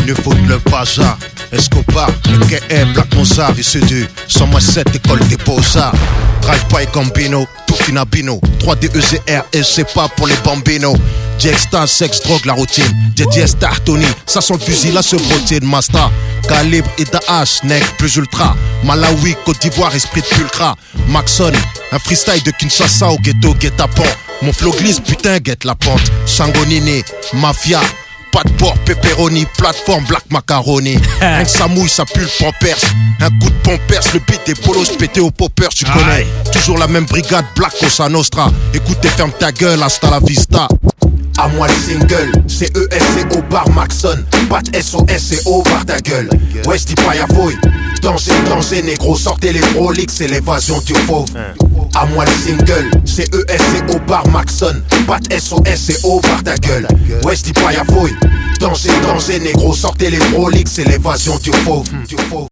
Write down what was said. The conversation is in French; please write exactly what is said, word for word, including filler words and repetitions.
le foot, le bazar. Escobar, le K R, Black Mozart, et ceux du cent sept école des beaux-arts. Drive-by Gambino, tout finabino. trois D E Z R et c'est pas pour les bambinos. Diexta, sexe, drogue, la routine. Didier Tony, ça sent le fusil à ce brotier de Masta. Calibre et Daesh, nec, plus ultra. Malawi, Côte d'Ivoire, esprit de pulcra. Maxon, un freestyle de Kinshasa au ghetto, guet-apens. Mon flow glisse, putain, guette la pente. Sangonini, mafia. Pas de porc, pepperoni, plateforme, black macaroni. Un que ça mouille, ça pue le pampers. Un coup de pampers, le beat des polos pété au poppers, tu connais. Aïe. Toujours la même brigade, Black Cosa Nostra. Écoute et ferme ta gueule, hasta la vista. À moi le single, c'est E S C O bar Maxon. Pas de S O S C O bar ta gueule. Westy Payavoy, danger, danger, négro, sortez les prolix, c'est l'évasion du fauve. À moi le single, c'est E S C O bar Maxon. Pas de S O S C O bar ta gueule. Westy Payavoy, danger, danger, négro, sortez les prolix, c'est l'évasion du fauve.